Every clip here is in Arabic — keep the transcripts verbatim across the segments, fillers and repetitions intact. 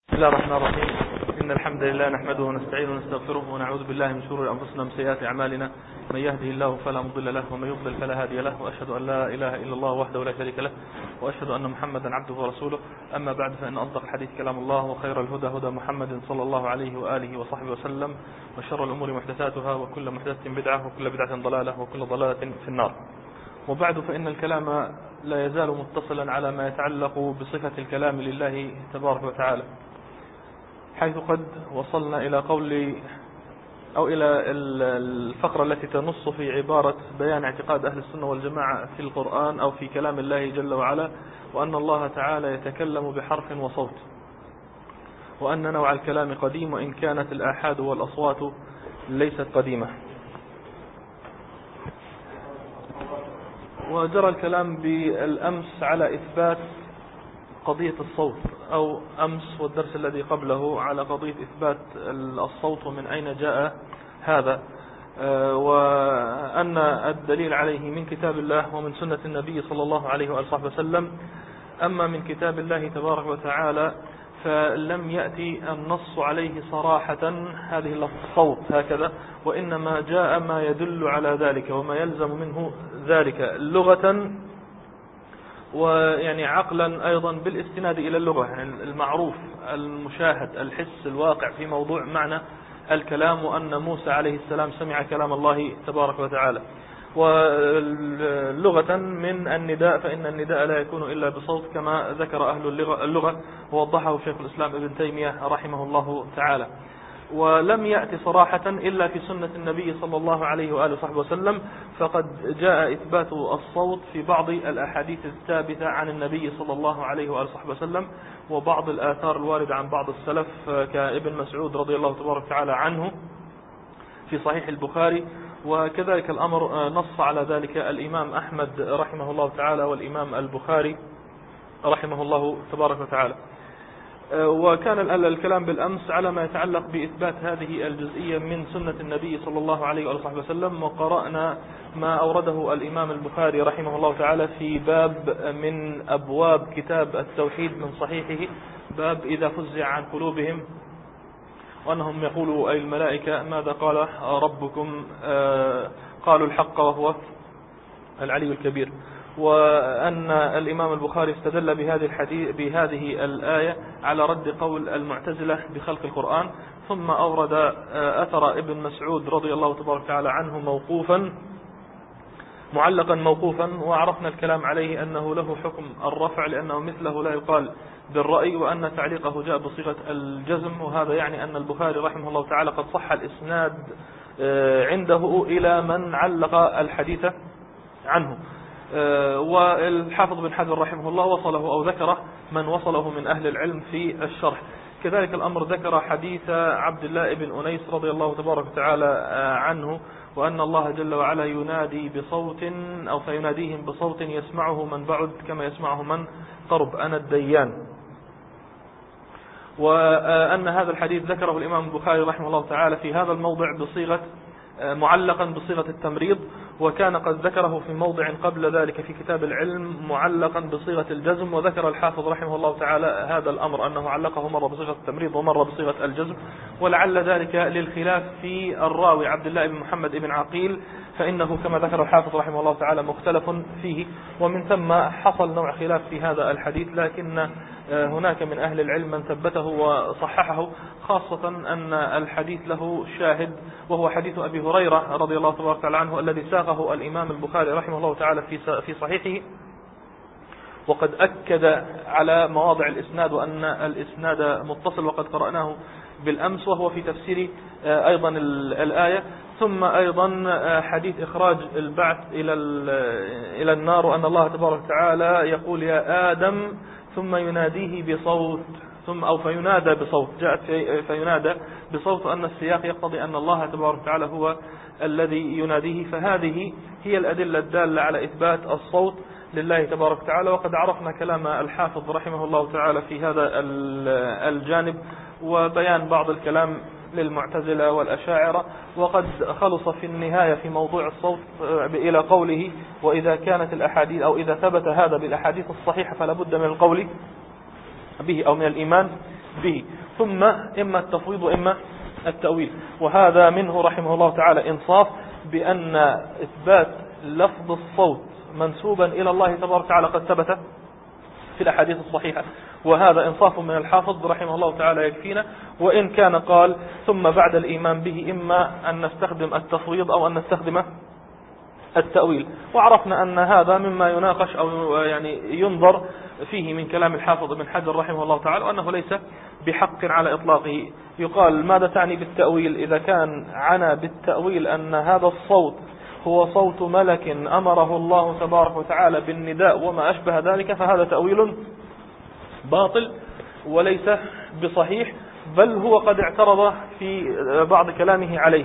بسم الله الرحمن الرحيم. إن الحمد لله نحمده ونستعينه ونستغفره ونعوذ بالله من شرور أنفسنا ومن سيئات أعمالنا. من يهده الله فلا مضل له ومن يضلل فلا هادي له، وأشهد أن لا إله إلا الله وحده لا شريك له، وأشهد أن محمدا عبده ورسوله. أما بعد، فإن أصدق الحديث كلام الله، وخير الهدى هدى محمد صلى الله عليه وآله وصحبه وسلم، وشر الأمور محدثاتها، وكل محدثة بدعة، وكل بدعة ضلالة، وكل ضلالة في النار. وبعد، فإن الكلام لا يزال متصلا على ما يتعلق بصفة الكلام لله تبارك وتعالى، حيث قد وصلنا إلى قول أو إلى الفقرة التي تنص في عبارة بيان اعتقاد أهل السنة والجماعة في القرآن أو في كلام الله جل وعلا، وأن الله تعالى يتكلم بحرف وصوت، وأن نوع الكلام قديم وإن كانت الآحاد والأصوات ليست قديمة. وجرى الكلام بالأمس على إثبات قضية الصوت، أو أمس والدرس الذي قبله على قضية إثبات الصوت ومن أين جاء هذا، وأن الدليل عليه من كتاب الله ومن سنة النبي صلى الله عليه وآله وسلم. أما من كتاب الله تبارك وتعالى فلم يأتي النص عليه صراحة هذه الصوت هكذا، وإنما جاء ما يدل على ذلك وما يلزم منه ذلك لغة ويعني عقلا أيضا بالاستناد إلى اللغة، يعني المعروف المشاهد الحس الواقع في موضوع معنى الكلام، وأن موسى عليه السلام سمع كلام الله تبارك وتعالى. ولغة من النداء، فإن النداء لا يكون إلا بصوت كما ذكر أهل اللغة ووضحه شيخ الإسلام ابن تيمية رحمه الله تعالى. ولم يأتي صراحة إلا في سنة النبي صلى الله عليه وآله وصحبه وسلم، فقد جاء إثبات الصوت في بعض الأحاديث الثابتة عن النبي صلى الله عليه وآله وصحبه وسلم، وبعض الآثار الواردة عن بعض السلف كابن مسعود رضي الله تبارك وتعالى عنه في صحيح البخاري. وكذلك الأمر نص على ذلك الإمام أحمد رحمه الله تعالى والإمام البخاري رحمه الله تبارك وتعالى. وكان الكلام بالأمس على ما يتعلق بإثبات هذه الجزئية من سنة النبي صلى الله عليه وآله وسلم، وقرأنا ما أورده الإمام البخاري رحمه الله تعالى في باب من أبواب كتاب التوحيد من صحيحه، باب إذا فزع عن قلوبهم وأنهم يقولوا أي الملائكة ماذا قال ربكم، قالوا الحق وهو العلي الكبير. وأن الإمام البخاري استدل بهذه الحديث بهذه الآية على رد قول المعتزلة بخلق القرآن، ثم أورد أثر ابن مسعود رضي الله تبارك وتعالى عنه موقوفا معلقا موقوفا، وعرفنا الكلام عليه أنه له حكم الرفع لأنه مثله لا يقال بالرأي، وأن تعليقه جاء بصيغة الجزم، وهذا يعني أن البخاري رحمه الله تعالى قد صح الإسناد عنده إلى من علق الحديث عنه. والحافظ بن حجر رحمه الله وصله أو ذكره من وصله من أهل العلم في الشرح. كذلك الأمر ذكر حديث عبد الله بن أنيس رضي الله تبارك وتعالى عنه، وأن الله جل وعلا ينادي بصوت أو فيناديهم بصوت يسمعه من بعد كما يسمعه من قرب، أنا الديان. وأن هذا الحديث ذكره الإمام البخاري رحمه الله تعالى في هذا الموضع بصيغة معلقا بصيغة التمريض، وكان قد ذكره في موضع قبل ذلك في كتاب العلم معلقا بصيغة الجزم، وذكر الحافظ رحمه الله تعالى هذا الأمر أنه علقه مرة بصيغة التمريض ومرة بصيغة الجزم، ولعل ذلك للخلاف في الراوي عبد الله بن محمد بن عقيل، فإنه كما ذكر الحافظ رحمه الله تعالى مختلف فيه، ومن ثم حصل نوع خلاف في هذا الحديث، لكن هناك من أهل العلم من ثبته وصححه، خاصة أن الحديث له شاهد وهو حديث أبي هريرة رضي الله تبارك وتعالى عنه الذي ساقه الإمام البخاري رحمه الله تعالى في في صحيحه، وقد أكد على مواضع الإسناد وأن الإسناد متصل، وقد قرأناه بالأمس وهو في تفسير أيضا الآية. ثم أيضا حديث إخراج البعث إلى إلى النار، وأن الله تبارك وتعالى يقول يا آدم ثم يناديه بصوت، ثم أو فينادى بصوت، جاءت في فينادى بصوت، أن السياق يقتضي أن الله تبارك وتعالى هو الذي يناديه. فهذه هي الأدلة الدالة على إثبات الصوت لله تبارك وتعالى. وقد عرفنا كلام الحافظ رحمه الله تعالى في هذا الجانب، وبيان بعض الكلام للمعتزلة والأشاعرة، وقد خلص في النهاية في موضوع الصوت إلى قوله وإذا كانت الأحاديث أو إذا ثبت هذا بالأحاديث الصحيحة فلا بد من القول به أو من الإيمان به، ثم إما التفويض وإما التأويل. وهذا منه رحمه الله تعالى إنصاف بأن إثبات لفظ الصوت منسوبا إلى الله تبارك وتعالى قد ثبت في الأحاديث الصحيحة، وهذا إنصاف من الحافظ رحمه الله تعالى يكفينا. وإن كان قال ثم بعد الإيمان به إما أن نستخدم التفويض أو أن نستخدم التأويل. وعرفنا أن هذا مما يناقش أو يعني ينظر فيه من كلام الحافظ ابن حجر رحمه الله تعالى، وأنه ليس بحق على إطلاقه. يقال ماذا تعني بالتأويل؟ إذا كان عنا بالتأويل أن هذا الصوت هو صوت ملك أمره الله تبارك وتعالى بالنداء وما أشبه ذلك، فهذا تأويل باطل وليس بصحيح، بل هو قد اعترض في بعض كلامه عليه.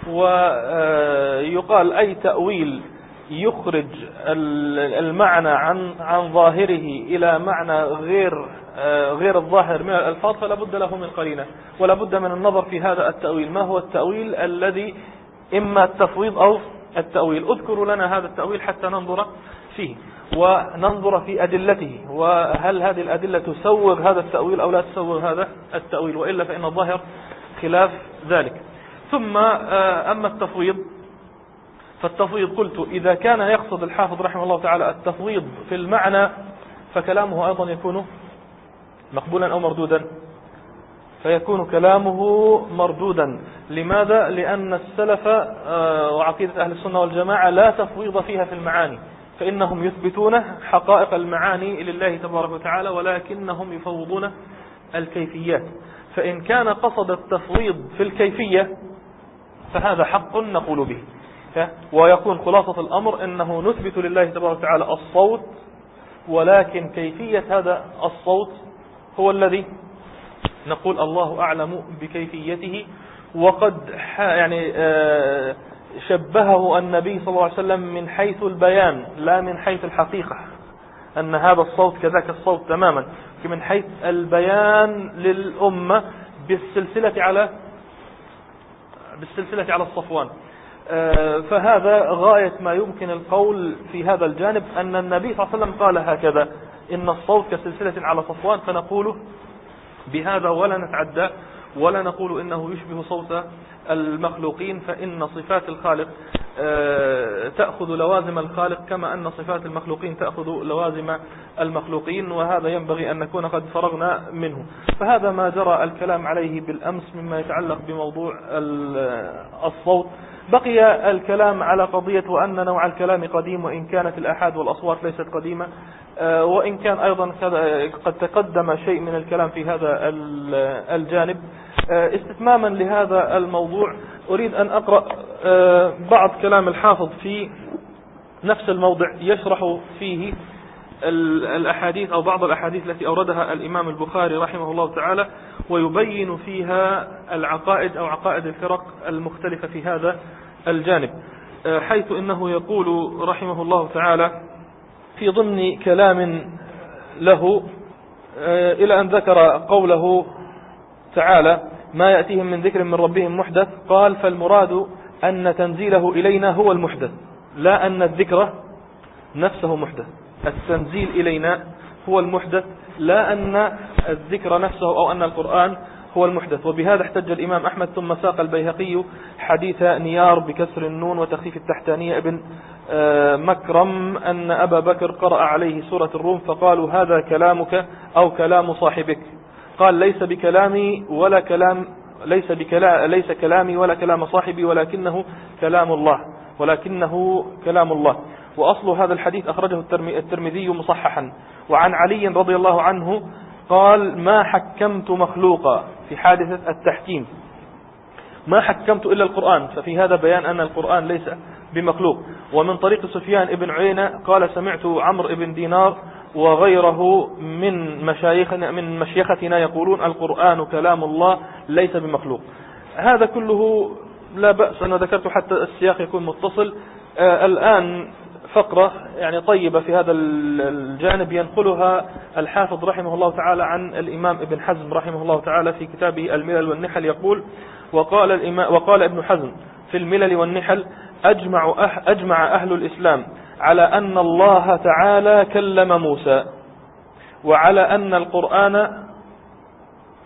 ويقال أي تأويل يخرج المعنى عن عن ظاهره إلى معنى غير غير الظاهر من الألفاظ فلا بد له من قرينة، ولا بد من النظر في هذا التأويل. ما هو التأويل الذي إما التفويض أو التأويل؟ اذكروا لنا هذا التأويل حتى ننظر فيه وننظر في أدلته، وهل هذه الأدلة تسوغ هذا التأويل أو لا تسوغ هذا التأويل، وإلا فإن الظاهر خلاف ذلك. ثم أما التفويض فالتفويض قلت إذا كان يقصد الحافظ رحمه الله تعالى التفويض في المعنى فكلامه أيضا يكون مقبولا أو مردودا، فيكون كلامه مردودا. لماذا؟ لأن السلف وعقيدة أهل السنة والجماعة لا تفويض فيها في المعاني، فإنهم يثبتون حقائق المعاني لله تبارك وتعالى ولكنهم يفوضون الكيفيات. فإن كان قصد التفويض في الكيفية فهذا حق نقول به، ويكون خلاصة الأمر أنه نثبت لله تبارك وتعالى الصوت، ولكن كيفية هذا الصوت هو الذي نقول الله أعلم بكيفيته. وقد يعني شبهه النبي صلى الله عليه وسلم من حيث البيان لا من حيث الحقيقة، أن هذا الصوت كذاك الصوت تماما، من حيث البيان للأمة بالسلسلة على بالسلسلة على الصفوان. فهذا غاية ما يمكن القول في هذا الجانب، أن النبي صلى الله عليه وسلم قال هكذا إن الصوت كسلسلة على صفوان، فنقول بهذا ولا نتعدى ولا نقول إنه يشبه صوت المخلوقين، فإن صفات الخالق تأخذ لوازم الخالق كما أن صفات المخلوقين تأخذ لوازم المخلوقين، وهذا ينبغي أن نكون قد فرغنا منه. فهذا ما جرى الكلام عليه بالأمس مما يتعلق بموضوع الصوت. بقي الكلام على قضية وأن نوع الكلام قديم، وإن كانت الآحاد والأصوات ليست قديمة، وإن كان أيضا قد تقدم شيء من الكلام في هذا الجانب. استتماما لهذا الموضوع أريد أن أقرأ بعض كلام الحافظ في نفس الموضع يشرح فيه الأحاديث أو بعض الأحاديث التي أوردها الإمام البخاري رحمه الله تعالى، ويبين فيها العقائد أو عقائد الفرق المختلفة في هذا الجانب، حيث إنه يقول رحمه الله تعالى في ضمن كلام له إلى أن ذكر قوله تعالى ما يأتيهم من ذكر من ربهم محدث، قال فالمراد أن تنزيله إلينا هو المحدث، لا أن الذكر نفسه محدث. التنزيل إلينا هو المحدث، لا أن الذكر نفسه أو أن القرآن هو المحدث. وبهذا احتج الإمام أحمد. ثم ساق البيهقي حديث نيار بكسر النون وتخفيف التحتانية ابن مكرم أن أبا بكر قرأ عليه سورة الروم فقالوا هذا كلامك أو كلام صاحبك، قال ليس بكلامي ولا كلام ليس بكلام ليس كلامي ولا كلام صاحبي ولكنه كلام الله ولكنه كلام الله. وأصل هذا الحديث أخرجه الترمذي مصححا. وعن علي رضي الله عنه قال ما حكمت مخلوقا، في حادثة التحكيم ما حكمت إلا القرآن، ففي هذا بيان أن القرآن ليس بمخلوق. ومن طريق سفيان ابن عيينة قال سمعت عمرو بن دينار وغيره من مشايخنا من مشيختنا يقولون القرآن كلام الله ليس بمخلوق. هذا كله لا بأس، أنا ذكرت حتى السياق يكون متصل. آه الآن فقرة يعني طيبة في هذا الجانب ينقلها الحافظ رحمه الله تعالى عن الإمام ابن حزم رحمه الله تعالى في كتابه الملل والنحل، يقول وقال, الإمام وقال ابن حزم في الملل والنحل أجمع, أح أجمع أهل الإسلام على أن الله تعالى كلم موسى، وعلى أن القرآن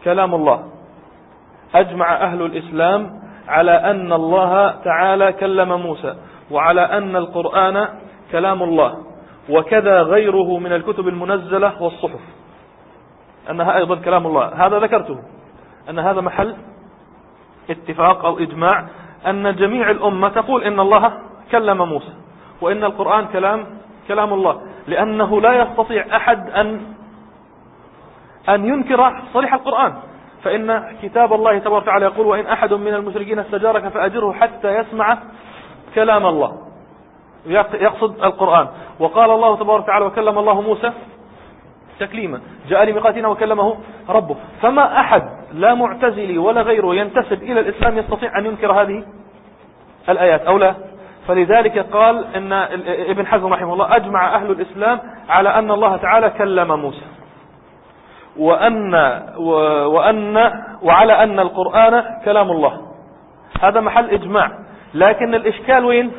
كلام الله. أجمع أهل الإسلام على أن الله تعالى كلم موسى، وعلى أن القرآن كلام الله، وكذا غيره من الكتب المنزلة والصحف أنها أيضا كلام الله. هذا ذكرته أن هذا محل اتفاق أو إجماع، أن جميع الأمة تقول إن الله كلم موسى، وإن القرآن كلام كلام الله، لأنه لا يستطيع أحد أن أن ينكر صريح القرآن. فإن كتاب الله تبارك وتعالى يقول: وإن أحد من المشركين استجارك فأجره حتى يسمع كلام الله، يقصد القرآن. وقال الله تبارك وتعالى: وكلم الله موسى تكليما، جاء لميقاتنا وكلمه ربه. فما أحد لا معتزلي ولا غيره ينتسب إلى الإسلام يستطيع أن ينكر هذه الآيات أو لا. فلذلك قال إن ابن حزم رحمه الله: أجمع أهل الإسلام على أن الله تعالى كلم موسى، وأن وأن وعلى أن القرآن كلام الله. هذا محل إجماع. لكن الإشكال وين؟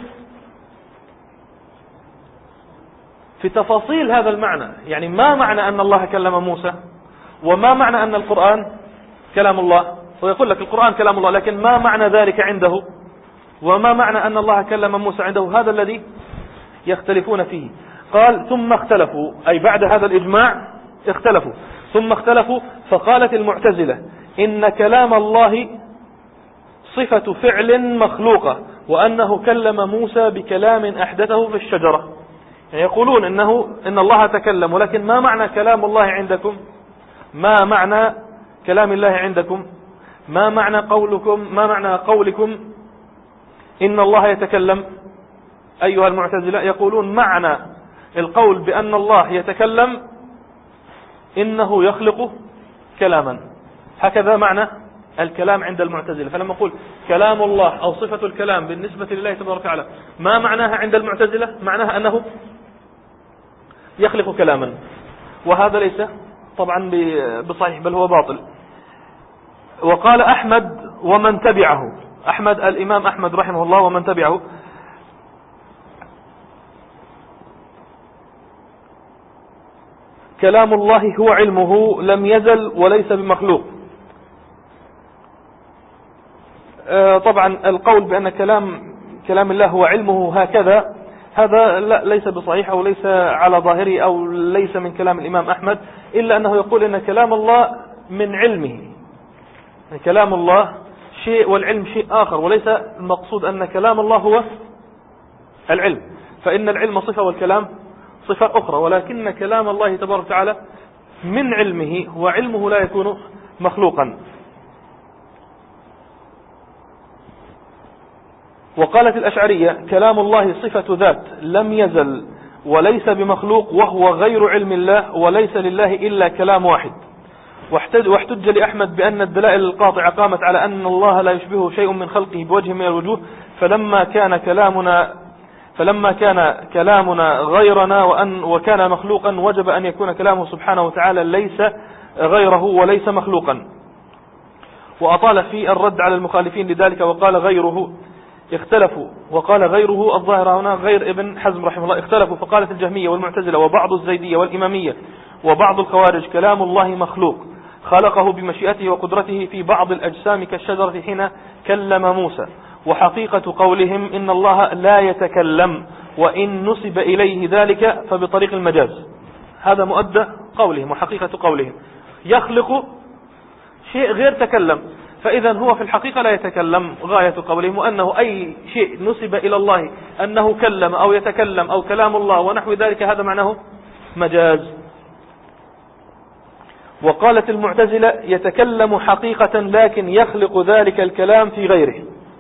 في تفاصيل هذا المعنى. يعني ما معنى أن الله كلم موسى، وما معنى أن القرآن كلام الله؟ ويقول لك القرآن كلام الله، لكن ما معنى ذلك عنده، وما معنى أن الله كلم موسى عنده؟ هذا الذي يختلفون فيه. قال: ثم اختلفوا، أي بعد هذا الإجماع اختلفوا. ثم اختلفوا فقالت المعتزلة إن كلام الله صفة فعل مخلوقة، وأنه كلم موسى بكلام أحدثه في الشجرة. يعني يقولون إنه إن الله تكلم، ولكن ما معنى كلام الله عندكم؟ ما معنى كلام الله عندكم؟ ما معنى قولكم ما معنى قولكم إن الله يتكلم أيها المعتزلة؟ يقولون معنى القول بأن الله يتكلم إنه يخلق كلاما. هكذا معنى الكلام عند المعتزلة. فلما نقول كلام الله أو صفة الكلام بالنسبة لله تبارك وتعالى، ما معناها عند المعتزلة؟ معناها أنه يخلق كلاما، وهذا ليس طبعا بصحيح، بل هو باطل. وقال أحمد ومن تبعه، أحمد الإمام أحمد رحمه الله ومن تبعه: كلام الله هو علمه لم يزل وليس بمخلوق. طبعا القول بأن كلام كلام الله هو علمه هكذا، هذا لا ليس بصحيح، أو ليس على ظاهره، أو ليس من كلام الإمام أحمد، إلا أنه يقول أن كلام الله من علمه. كلام الله شيء والعلم شيء آخر، وليس المقصود أن كلام الله هو العلم، فإن العلم صفة والكلام صفة أخرى. ولكن كلام الله تبارك وتعالى من علمه، وعلمه لا يكون مخلوقا. وقالت الأشعرية: كلام الله صفة ذات لم يزل وليس بمخلوق، وهو غير علم الله، وليس لله إلا كلام واحد. واحتج لأحمد بأن الدلائل القاطعة قامت على أن الله لا يشبهه شيء من خلقه بوجه من الوجوه، فلما كان كلامنا فلما كان كلامنا غيرنا وأن وكان مخلوقا، وجب أن يكون كلامه سبحانه وتعالى ليس غيره وليس مخلوقا. وأطال في الرد على المخالفين لذلك وقال: غيره اختلفوا. وقال غيره الظاهر هنا غير ابن حزم رحمه الله. اختلفوا فقالت الجهمية والمعتزلة وبعض الزيدية والإمامية وبعض الخوارج: كلام الله مخلوق خلقه بمشيئته وقدرته في بعض الأجسام كالشجرة حين كلم موسى. وحقيقة قولهم إن الله لا يتكلم، وإن نسب إليه ذلك فبطريق المجاز. هذا مؤدى قولهم وحقيقة قولهم، يخلق شيء غير تكلم، فإذا هو في الحقيقة لا يتكلم. غاية قولهم أنه أي شيء نسب إلى الله أنه كلم أو يتكلم أو كلام الله ونحو ذلك، هذا معناه مجاز. وقالت المعتزلة: يتكلم حقيقة لكن يخلق ذلك الكلام في غيره.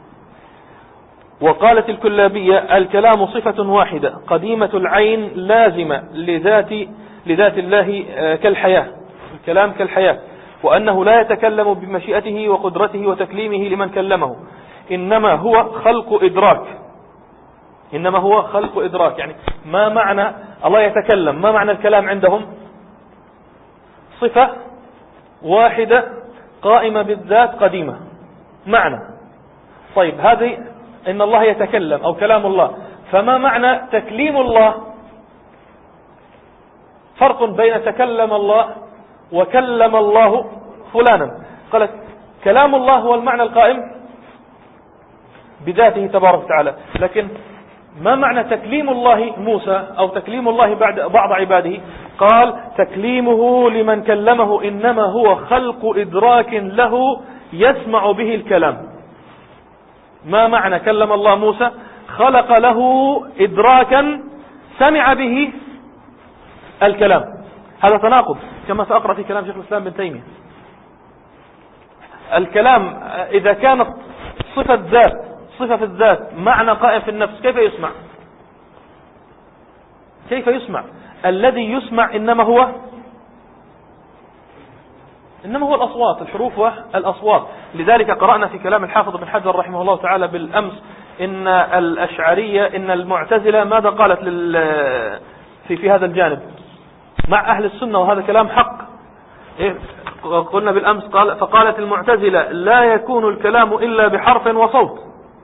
وقالت الكلابية: الكلام صفة واحدة قديمة العين لازمة لذات لذات الله كالحياة، الكلام كالحياة، وأنه لا يتكلم بمشيئته وقدرته وتكليمه لمن كلمه، إنما هو خلق إدراك. إنما هو خلق إدراك. يعني ما معنى الله يتكلم؟ ما معنى الكلام عندهم؟ صفة واحدة قائمة بالذات قديمة معنى. طيب هذه إن الله يتكلم أو كلام الله، فما معنى تكليم الله؟ فرق بين تكلم الله وكلم الله فلانا، قالت كلام الله هو المعنى القائم بذاته تبارك وتعالى. لكن ما معنى تكليم الله موسى أو تكليم الله بعد بعض عباده؟ قال تكليمه لمن كلمه إنما هو خلق إدراك له يسمع به الكلام. ما معنى كلم الله موسى؟ خلق له إدراكا سمع به الكلام. هذا تناقض كما سأقرأ في كلام شيخ الإسلام بن تيمية. الكلام إذا كانت صفة ذات صفة الذات معنى قائم في النفس كيف يسمع؟ كيف يسمع؟ الذي يسمع إنما هو إنما هو الأصوات، الحروف والأصوات. لذلك قرأنا في كلام الحافظ بن حجر رحمه الله تعالى بالأمس إن الأشعرية إن المعتزلة ماذا قالت لل في في هذا الجانب مع أهل السنة، وهذا كلام حق. إيه؟ قلنا بالأمس قال فقالت المعتزلة لا يكون الكلام إلا بحرف وصوت،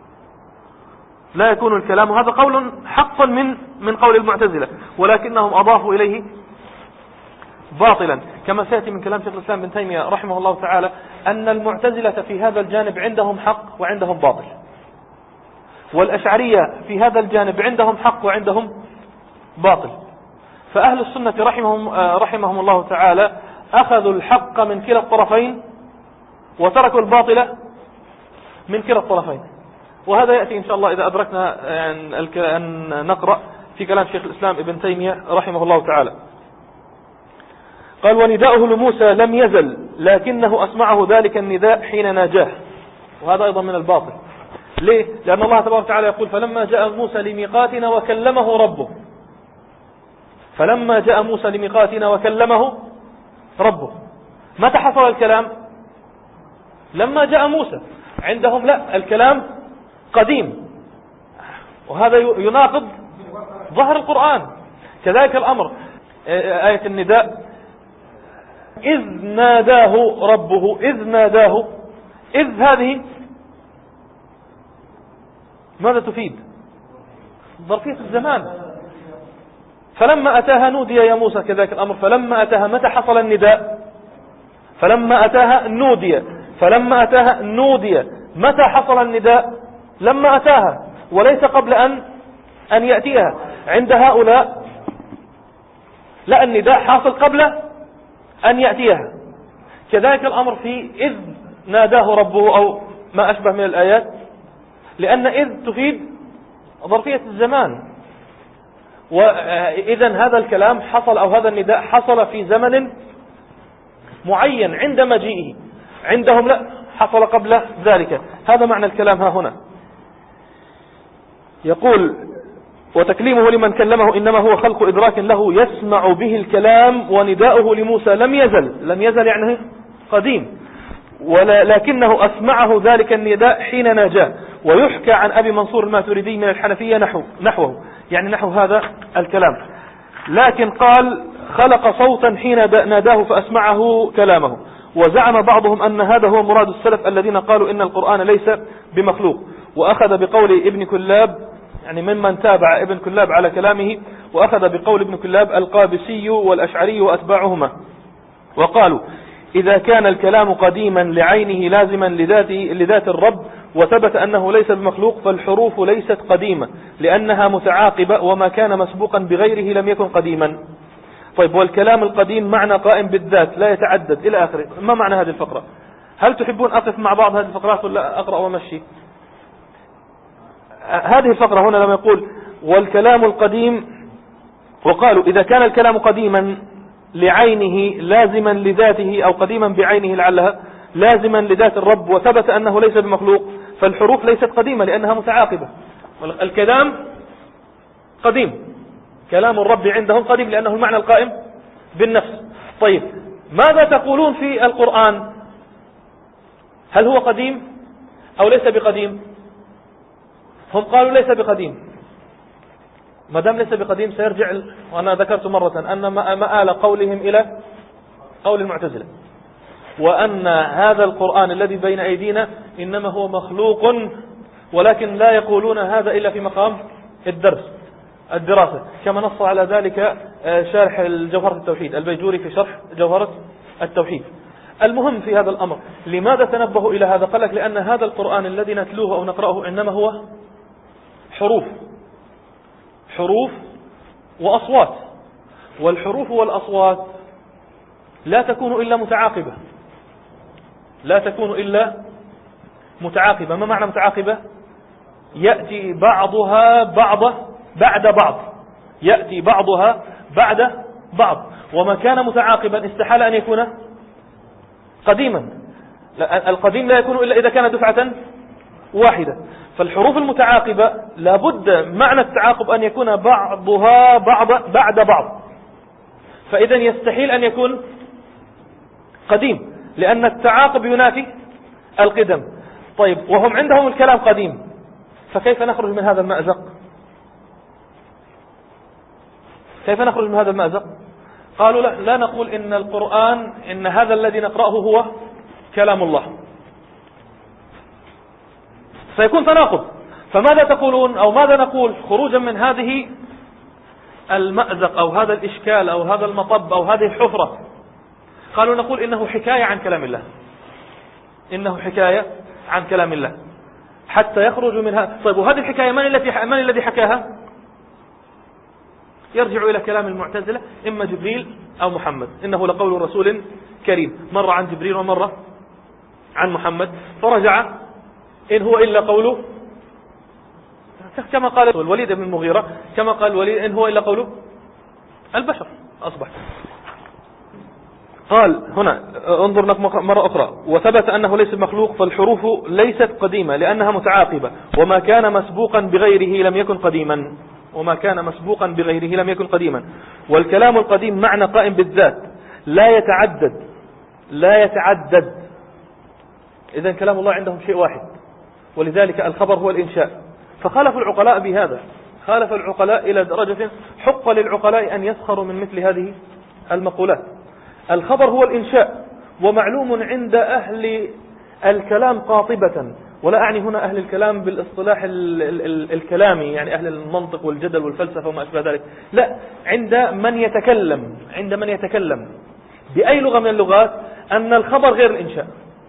لا يكون الكلام، وهذا قول حق من من قول المعتزلة، ولكنهم أضافوا إليه باطلا. كما سيأتي من كلام شيخ الإسلام بن تيمية رحمه الله تعالى أن المعتزلة في هذا الجانب عندهم حق وعندهم باطل، والأشعرية في هذا الجانب عندهم حق وعندهم باطل. فأهل السنة رحمهم, رحمهم الله تعالى أخذوا الحق من كلا الطرفين وتركوا الباطل من كلا الطرفين. وهذا يأتي إن شاء الله إذا أدركنا أن نقرأ في كلام شيخ الإسلام ابن تيمية رحمه الله تعالى. قال ونداؤه لموسى لم يزل لكنه أسمعه ذلك النداء حين ناجاه، وهذا أيضا من الباطل. ليه؟ لأن الله تبارك وتعالى يقول فلما جاء موسى لميقاتنا وكلمه ربه، فلما جاء موسى لميقاتنا وكلمه ربه. متى حصل الكلام؟ لما جاء موسى. عندهم لا، الكلام قديم، وهذا يناقض ظهر القرآن. كذلك الأمر آية النداء إذ ناداه ربه، إذ ناداه، إذ هذه ماذا تفيد؟ ظرفية الزمان. فلما أتاها نودي يا موسى، كذلك الأمر فلما أتاها متى حصل النداء؟ فلما أتاها نودي، فلما أتاها نودي متى حصل النداء؟ لما أتاها، وليس قبل أن أن يأتيها. عند هؤلاء لا، النداء حاصل قبل أن يأتيها. كذلك الأمر في إذ ناداه ربه أو ما أشبه من الآيات، لأن إذ تفيد ظرفية الزمان. وإذا هذا الكلام حصل أو هذا النداء حصل في زمن معين عند مجيئه. عندهم لا، حصل قبل ذلك. هذا معنى الكلام ها هنا. يقول وتكليمه لمن كلمه إنما هو خلق إدراك له يسمع به الكلام، ونداؤه لموسى لم يزل، لم يزل يعني قديم، ولكنه أسمعه ذلك النداء حين ناجاه. ويحكى عن أبي منصور الماتريدي من الحنفية نحو نحوه، يعني نحو هذا الكلام. لكن قال خلق صوتا حين ناداه فأسمعه كلامه. وزعم بعضهم أن هذا هو مراد السلف الذين قالوا إن القرآن ليس بمخلوق، وأخذ بقول ابن كلاب، يعني ممن تابع ابن كلاب على كلامه، وأخذ بقول ابن كلاب القابسي والأشعري وأتباعهما، وقالوا إذا كان الكلام قديما لعينه لازما لذاته لذات الرب وثبت أنه ليس بمخلوق فالحروف ليست قديمة لأنها متعاقبة، وما كان مسبوقا بغيره لم يكن قديما. طيب، والكلام القديم معنى قائم بالذات لا يتعدد إلى آخره. ما معنى هذه الفقرة؟ هل تحبون أقف مع بعض هذه الفقرات ولا أقرأ ومشي؟ هذه الفقرة هنا لما يقول والكلام القديم، وقالوا إذا كان الكلام قديما لعينه لازما لذاته أو قديما بعينه لعلها لازما لذات الرب وثبت أنه ليس بمخلوق فالحروف ليست قديمة لأنها متعاقبة. الكلام قديم، كلام الرب عندهم قديم لأنه المعنى القائم بالنفس. طيب، ماذا تقولون في القرآن؟ هل هو قديم أو ليس بقديم؟ هم قالوا ليس بقديم. ما دام ليس بقديم سيرجع، وأنا ذكرت مرة أن مآل قولهم إلى قول المعتزلة، وأن هذا القرآن الذي بين أيدينا إنما هو مخلوق، ولكن لا يقولون هذا إلا في مقام الدرس الدراسة، كما نص على ذلك شارح الجوهرة التوحيد البيجوري في شرح جوهرة التوحيد. المهم في هذا الأمر، لماذا تنبهوا إلى هذا؟ قال لك لأن هذا القرآن الذي نتلوه أو نقرأه إنما هو حروف حروف وأصوات، والحروف والأصوات لا تكون إلا متعاقبة لا تكون إلا متعاقبة. ما معنى متعاقبة؟ يأتي بعضها بعض بعد بعض يأتي بعضها بعد بعض، وما كان متعاقبا استحال أن يكون قديما. القديم لا يكون إلا إذا كان دفعة واحدة. فالحروف المتعاقبة لابد معنى التعاقب أن يكون بعضها بعض بعد بعض، فإذا يستحيل أن يكون قديم، لأن التعاقب ينافي القدم. طيب، وهم عندهم الكلام قديم، فكيف نخرج من هذا المأزق؟ كيف نخرج من هذا المأزق؟ قالوا لا, لا نقول إن القرآن إن هذا الذي نقرأه هو كلام الله، سيكون تناقض. فماذا تقولون أو ماذا نقول خروجا من هذه المأزق أو هذا الإشكال أو هذا المطب أو هذه الحفرة؟ قالوا نقول إنه حكاية عن كلام الله إنه حكاية عن كلام الله حتى يخرج منها. طيب، وهذه الحكاية من الذي من الذي حكاها؟ يرجع إلى كلام المعتزلة، إما جبريل أو محمد. إنه لقول رسول كريم، مرة عن جبريل ومرة عن محمد، فرجع إن هو إلا قوله، كما قال الوليد بن المغيرة، كما قال الوليد إن هو إلا قوله البشر. أصبح قال هنا انظر لك مرة أخرى، وثبت أنه ليس مخلوق، فالحروف ليست قديمة لأنها متعاقبة، وما كان مسبوقا بغيره لم يكن قديما وما كان مسبوقا بغيره لم يكن قديما. والكلام القديم معنى قائم بالذات لا يتعدد لا يتعدد إذن كلام الله عندهم شيء واحد، ولذلك الخبر هو الإنشاء. فخالف العقلاء بهذا، خالف العقلاء إلى درجة حق للعقلاء أن يسخروا من مثل هذه المقولات. الخبر هو الإنشاء، ومعلوم عند أهل الكلام قاطبة، ولا أعني هنا أهل الكلام بالاصطلاح ال ال ال الكلامي، يعني أهل المنطق والجدل والفلسفة وما أشبه ذلك، لا، عند من يتكلم عند من يتكلم بأي لغة من اللغات، أن الخبر غير الإنشاء.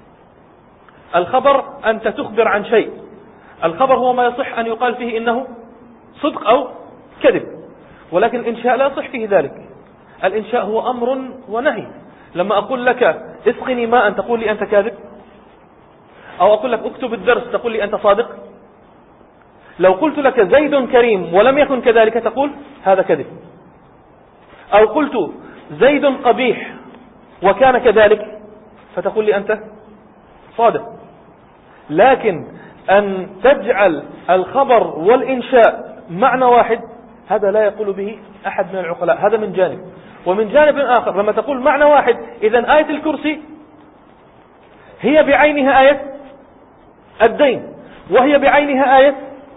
الخبر أنت تخبر عن شيء، الخبر هو ما يصح أن يقال فيه إنه صدق أو كذب، ولكن الإنشاء لا يصح فيه ذلك. الإنشاء هو أمر ونهي. لما أقول لك اسقني ماء تقول لي أنت كاذب، أو أقول لك اكتب الدرس تقول لي أنت صادق. لو قلت لك زيد كريم ولم يكن كذلك تقول هذا كذب، أو قلت زيد قبيح وكان كذلك فتقول لي أنت صادق. لكن أن تجعل الخبر والإنشاء معنى واحد، هذا لا يقول به أحد من العقلاء. هذا من جانب. ومن جانب آخر، لما تقول معنى واحد، إذن آية الكرسي هي بعينها آية الدين، وهي بعينها آية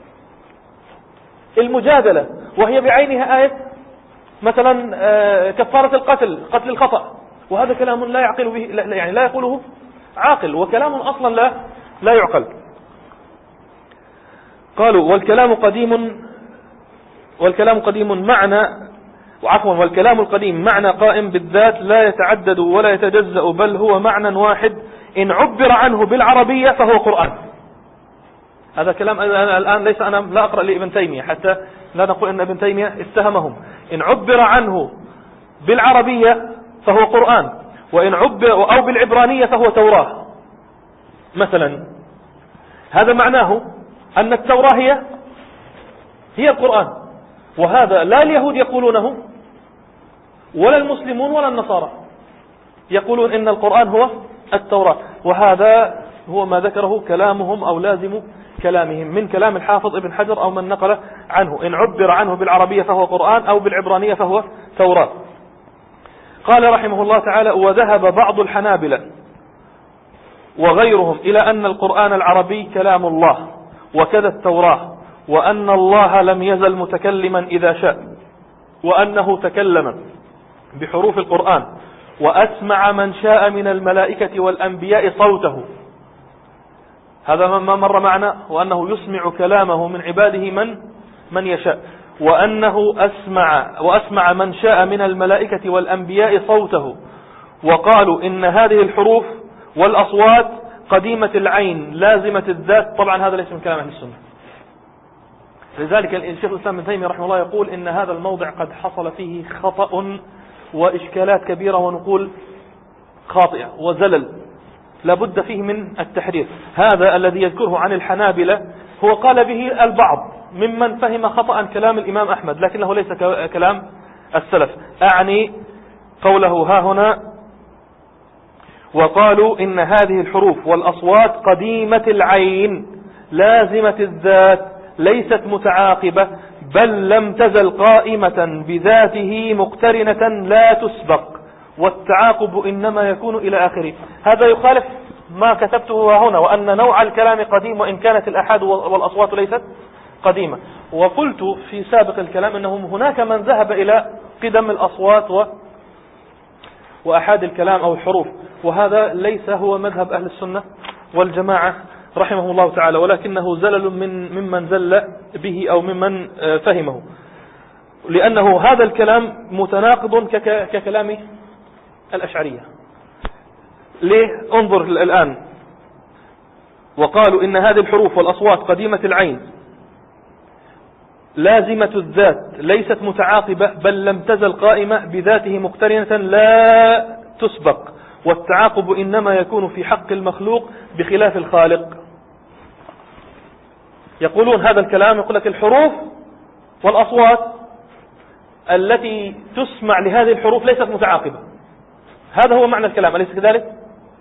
المجادلة، وهي بعينها آية مثلا كفارة القتل، قتل الخطأ. وهذا كلام لا يعقل به، يعني لا يقوله عاقل، وكلام أصلا لا لا يعقل. قالوا والكلام قديم والكلام قديم معنى وعفوا والكلام القديم معنى قائم بالذات لا يتعدد ولا يتجزأ، بل هو معنى واحد إن عبر عنه بالعربية فهو قرآن. هذا كلام الآن ليس أنا لا أقرأ لابن تيمية حتى لا نقول أن ابن تيمية اتهمهم. إن عبر عنه بالعربية فهو قرآن، وإن عبر أو بالعبرانية فهو توراة مثلا. هذا معناه أن التوراة هي هي القرآن، وهذا لا اليهود يقولونه ولا المسلمون ولا النصارى يقولون إن القرآن هو التوراة. وهذا هو ما ذكره كلامهم أو لازم كلامهم من كلام الحافظ ابن حجر أو من نقل عنه. إن عبر عنه بالعربية فهو قرآن أو بالعبرانية فهو توراة. قال رحمه الله تعالى: وذهب بعض الحنابلة وغيرهم إلى أن القرآن العربي كلام الله وكذا التوراة، وأن الله لم يزل متكلما إذا شاء، وأنه تكلم بحروف القرآن وأسمع من شاء من الملائكة والأنبياء صوته. هذا ما مر معنا، وأنه يسمع كلامه من عباده من من يشاء، وأنه أسمع وأسمع من شاء من الملائكة والأنبياء صوته، وقالوا إن هذه الحروف والأصوات قديمة العين لازمة الذات. طبعا هذا ليس من كلام أهل السنة. لذلك الشيخ الإسلام ابن تيمية رحمه الله يقول إن هذا الموضع قد حصل فيه خطأ وإشكالات كبيرة ونقول خاطئة وزلل لابد فيه من التحرير. هذا الذي يذكره عن الحنابلة هو قال به البعض ممن فهم خطأ كلام الإمام أحمد، لكنه ليس كلام السلف. أعني قوله ها هنا وقالوا إن هذه الحروف والأصوات قديمة العين لازمة الذات ليست متعاقبة بل لم تزل قائمة بذاته مقترنة لا تسبق، والتعاقب إنما يكون إلى آخره. هذا يخالف ما كتبته هنا، وأن نوع الكلام قديم وإن كانت الأحاد والأصوات ليست قديمة. وقلت في سابق الكلام أنهم هناك من ذهب إلى قدم الأصوات و وأحاد الكلام أو الحروف، وهذا ليس هو مذهب أهل السنة والجماعة رحمه الله تعالى، ولكنه زلل من ممن زل به أو ممن فهمه، لأنه هذا الكلام متناقض ككلام الأشعرية. ليه؟ انظر الآن. وقالوا إن هذه الحروف والأصوات قديمة العين لازمة الذات ليست متعاقبة بل لم تزل قائمة بذاته مقترنة لا تسبق، والتعاقب إنما يكون في حق المخلوق بخلاف الخالق. يقولون هذا الكلام، يقول لك الحروف والأصوات التي تسمع لهذه الحروف ليست متعاقبة. هذا هو معنى الكلام، أليس كذلك؟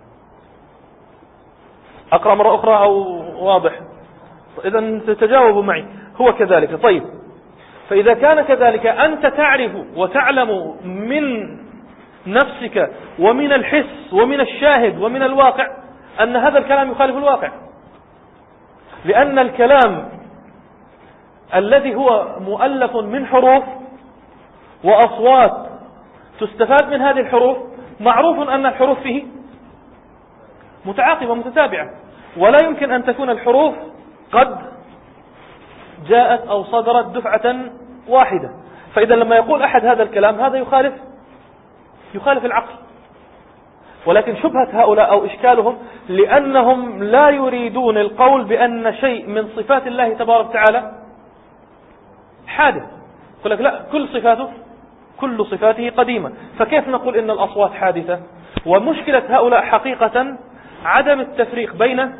أقرأ مرة أخرى أو واضح؟ إذا تتجاوبوا معي. هو كذلك. طيب، فإذا كان كذلك أنت تعرف وتعلم من نفسك ومن الحس ومن الشاهد ومن الواقع أن هذا الكلام يخالف الواقع، لأن الكلام الذي هو مؤلف من حروف وأصوات تستفاد من هذه الحروف معروف أن الحروف فيه متعاقبة متتابعة، ولا يمكن أن تكون الحروف قد جاءت أو صدرت دفعة واحدة. فإذا لما يقول أحد هذا الكلام هذا يخالف يخالف العقل. ولكن شبهة هؤلاء أو إشكالهم لأنهم لا يريدون القول بأن شيء من صفات الله تبارك وتعالى حادث. يقول لك لا، كل صفاته كل صفاته قديمة، فكيف نقول إن الأصوات حادثة؟ ومشكلة هؤلاء حقيقة عدم التفريق بين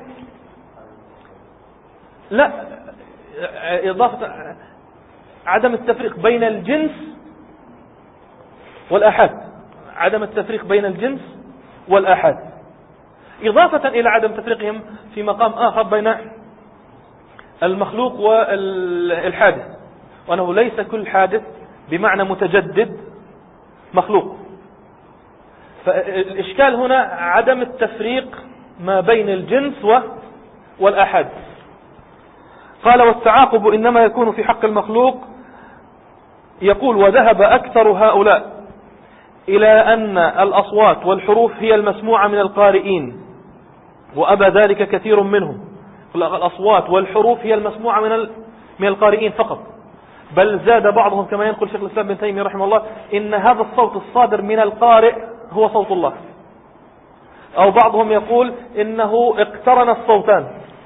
لا إضافة عدم التفريق بين الجنس والآحاد، عدم التفريق بين الجنس والآحاد، إضافة إلى عدم تفريقهم في مقام آخر بين المخلوق والحادث، وأنه ليس كل حادث بمعنى متجدد مخلوق. فالإشكال هنا عدم التفريق ما بين الجنس والآحاد. قال والتعاقب إنما يكون في حق المخلوق. يقول وذهب أكثر هؤلاء إلى أن الأصوات والحروف هي المسموعة من القارئين، وأبى ذلك كثير منهم. الأصوات والحروف هي المسموعة من من القارئين فقط، بل زاد بعضهم كما ينقل شيخ الإسلام ابن تيمية رحمه الله إن هذا الصوت الصادر من القارئ هو صوت الله، أو بعضهم يقول إنه اقترن الصوتان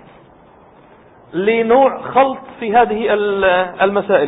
لنوع خلط في هذه المسائل.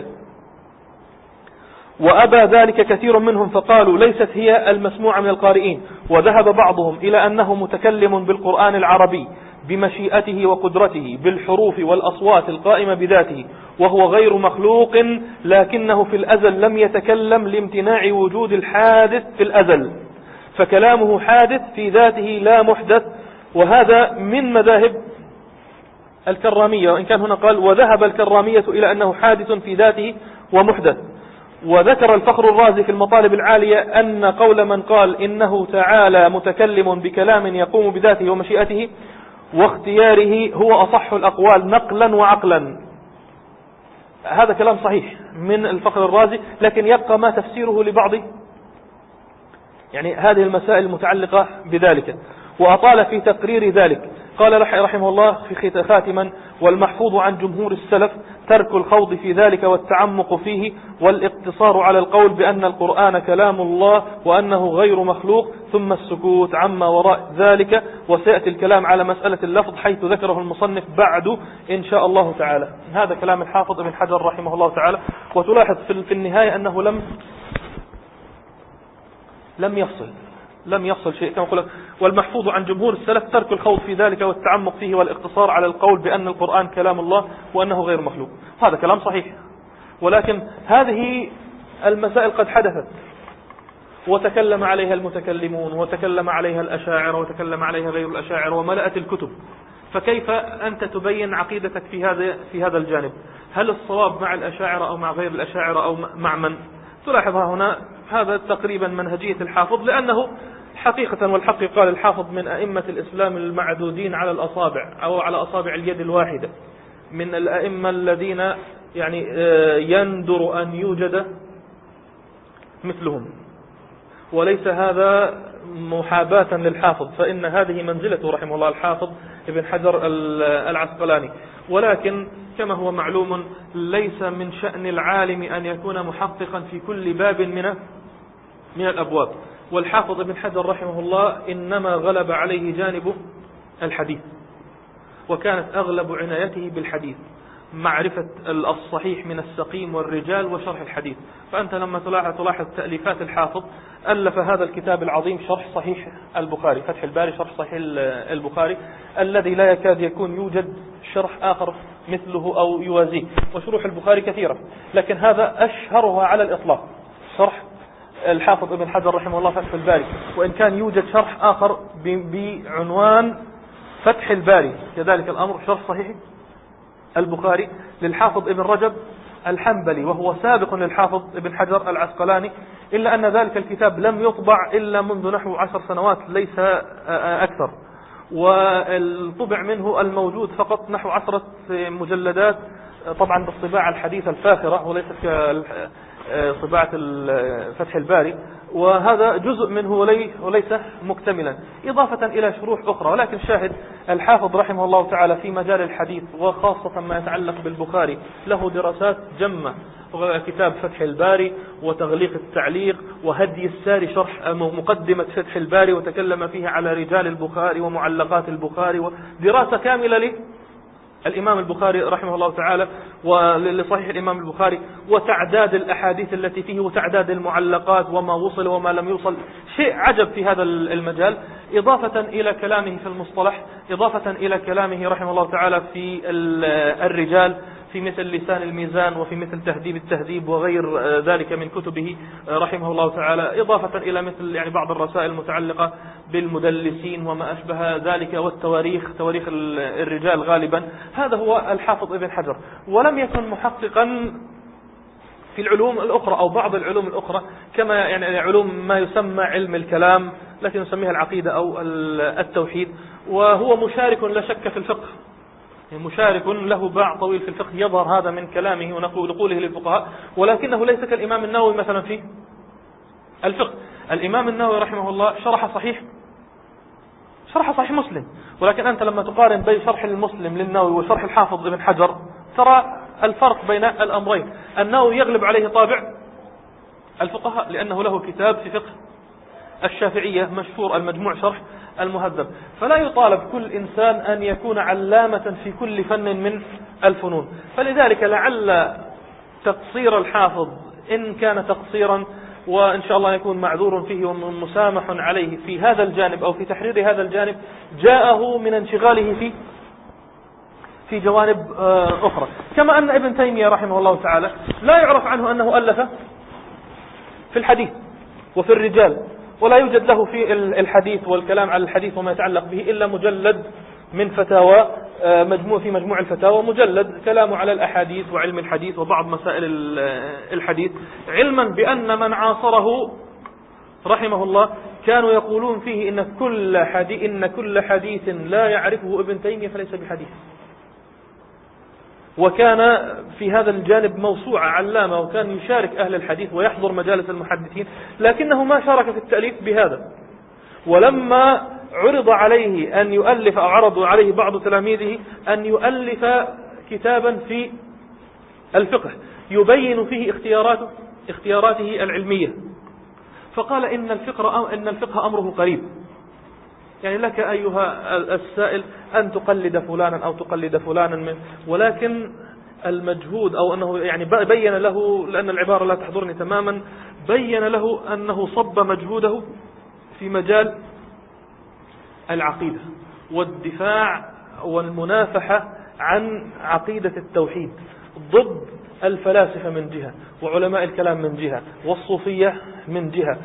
وأبى ذلك كثير منهم فقالوا ليست هي المسموعة من القارئين. وذهب بعضهم إلى أنه متكلم بالقرآن العربي بمشيئته وقدرته بالحروف والأصوات القائمة بذاته، وهو غير مخلوق، لكنه في الأزل لم يتكلم لامتناع وجود الحادث في الأزل، فكلامه حادث في ذاته لا محدث. وهذا من مذاهب الكرامية، وإن كان هنا قال وذهب الكرامية إلى أنه حادث في ذاته ومحدث. وذكر الفخر الرازي في المطالب العالية أن قول من قال إنه تعالى متكلم بكلام يقوم بذاته ومشيئته واختياره هو أصح الأقوال نقلا وعقلا. هذا كلام صحيح من الفخر الرازي، لكن يبقى ما تفسيره لبعض يعني هذه المسائل المتعلقة بذلك. وأطال في تقرير ذلك. قال رحمه الله في خاتما: والمحفوظ عن جمهور السلف ترك الخوض في ذلك والتعمق فيه، والاقتصار على القول بأن القرآن كلام الله وأنه غير مخلوق، ثم السكوت عما وراء ذلك. وسيأتي الكلام على مسألة اللفظ حيث ذكره المصنف بعد إن شاء الله تعالى. هذا كلام الحافظ ابن حجر رحمه الله تعالى. وتلاحظ في النهاية أنه لم لم يفصل لم يفصل شيء، كما قلت: والمحفوظ عن جمهور السلف ترك الخوض في ذلك والتعمق فيه، والاقتصار على القول بأن القرآن كلام الله وأنه غير مخلوق. هذا كلام صحيح، ولكن هذه المسائل قد حدثت وتكلم عليها المتكلمون وتكلم عليها الأشاعرة وتكلم عليها غير الأشاعرة وملأت الكتب، فكيف أنت تبين عقيدتك في هذا في هذا الجانب؟ هل الصواب مع الأشاعرة أو مع غير الأشاعرة أو مع من؟ تلاحظها هنا. هذا تقريبا منهجية الحافظ، لأنه حقيقة والحق قال الحافظ من أئمة الإسلام المعدودين على الأصابع أو على أصابع اليد الواحدة، من الأئمة الذين يعني يندر أن يوجد مثلهم، وليس هذا محاباة للحافظ، فإن هذه منزلته رحمه الله الحافظ ابن حجر العسقلاني. ولكن كما هو معلوم ليس من شأن العالم أن يكون محققا في كل باب من من الأبواب، والحافظ ابن حجر رحمه الله إنما غلب عليه جانب الحديث، وكانت أغلب عنايته بالحديث، معرفة الصحيح من السقيم والرجال وشرح الحديث. فأنت لما تلاحظ تأليفات الحافظ، ألف هذا الكتاب العظيم شرح صحيح البخاري، فتح الباري شرح صحيح البخاري، الذي لا يكاد يكون يوجد شرح آخر مثله أو يوازيه، وشروح البخاري كثيرة، لكن هذا أشهرها على الإطلاق، شرح الحافظ ابن حجر رحمه الله فتح الباري. وإن كان يوجد شرح آخر بعنوان فتح الباري كذلك الأمر، شرح صحيح البخاري للحافظ ابن رجب الحنبلي، وهو سابق للحافظ ابن حجر العسقلاني، إلا أن ذلك الكتاب لم يطبع إلا منذ نحو عشر سنوات ليس أكثر، والطبع منه الموجود فقط نحو عشرة مجلدات، طبعا بالطباعة الحديثة الفاخرة وليست كطباعة فتح الباري، وهذا جزء منه وليس مكتملا، إضافة إلى شروح أخرى. ولكن شاهد الحافظ رحمه الله تعالى في مجال الحديث وخاصة ما يتعلق بالبخاري له دراسات جمة، كتاب فتح الباري وتغليق التعليق وهدي الساري شرح مقدمة فتح الباري، وتكلم فيها على رجال البخاري ومعلقات البخاري، ودراسة كاملة له الإمام البخاري رحمه الله تعالى ولصحيح الإمام البخاري، وتعداد الأحاديث التي فيه وتعداد المعلقات وما وصل وما لم يوصل، شيء عجب في هذا المجال، إضافة إلى كلامه في المصطلح، إضافة إلى كلامه رحمه الله تعالى في الرجال في مثل لسان الميزان وفي مثل تهذيب التهذيب وغير ذلك من كتبه رحمه الله تعالى، إضافة إلى مثل يعني بعض الرسائل المتعلقة بالمدلسين وما أشبه ذلك، والتواريخ تواريخ الرجال غالبا. هذا هو الحافظ ابن حجر، ولم يكن محققا في العلوم الأخرى أو بعض العلوم الأخرى، كما يعني علوم ما يسمى علم الكلام، لكن نسميها العقيدة أو التوحيد، وهو مشارك لا شك في الفقه، مشارك له باع طويل في الفقه، يظهر هذا من كلامه ونقوله للفقهاء، ولكنه ليس كالإمام النووي مثلا في الفقه. الإمام النووي رحمه الله شرح صحيح شرح صحيح مسلم، ولكن أنت لما تقارن بين شرح المسلم للنووي وشرح الحافظ ابن حجر ترى الفرق بين الأمرين. النووي يغلب عليه طابع الفقهاء لأنه له كتاب في فقه الشافعية مشهور المجموع شرح المهذب، فلا يطالب كل إنسان أن يكون علامة في كل فن من الفنون. فلذلك لعل تقصير الحافظ إن كان تقصيرا، وإن شاء الله يكون معذور فيه ومسامح عليه في هذا الجانب أو في تحرير هذا الجانب، جاءه من انشغاله في في جوانب أخرى. كما أن ابن تيمية رحمه الله تعالى لا يعرف عنه أنه ألف في الحديث وفي الرجال، ولا يوجد له في الحديث والكلام على الحديث وما يتعلق به إلا مجلد من فتاوى مجموع في مجموع الفتاوى، مجلد كلامه على الأحاديث وعلم الحديث وبعض مسائل الحديث، علما بأن من عاصره رحمه الله كانوا يقولون فيه إن كل حديث إن كل حديث لا يعرفه ابن تيمية فليس بحديث. وكان في هذا الجانب موسوعة علامة، وكان يشارك أهل الحديث ويحضر مجالس المحدثين، لكنه ما شارك في التأليف بهذا. ولما عرض عليه أن يؤلف، أو عرض عليه بعض تلاميذه أن يؤلف كتابا في الفقه يبين فيه اختياراته اختياراته العلمية، فقال إن الفقه إن الفقه أمره قريب، يعني لك أيها السائل أن تقلد فلانا أو تقلد فلانا من، ولكن المجهود أو أنه يعني بين له، لأن العبارة لا تحضرني تماما، بين له أنه صب مجهوده في مجال العقيدة والدفاع والمنافحة عن عقيدة التوحيد ضد الفلاسفة من جهة، وعلماء الكلام من جهة، والصوفية من جهة،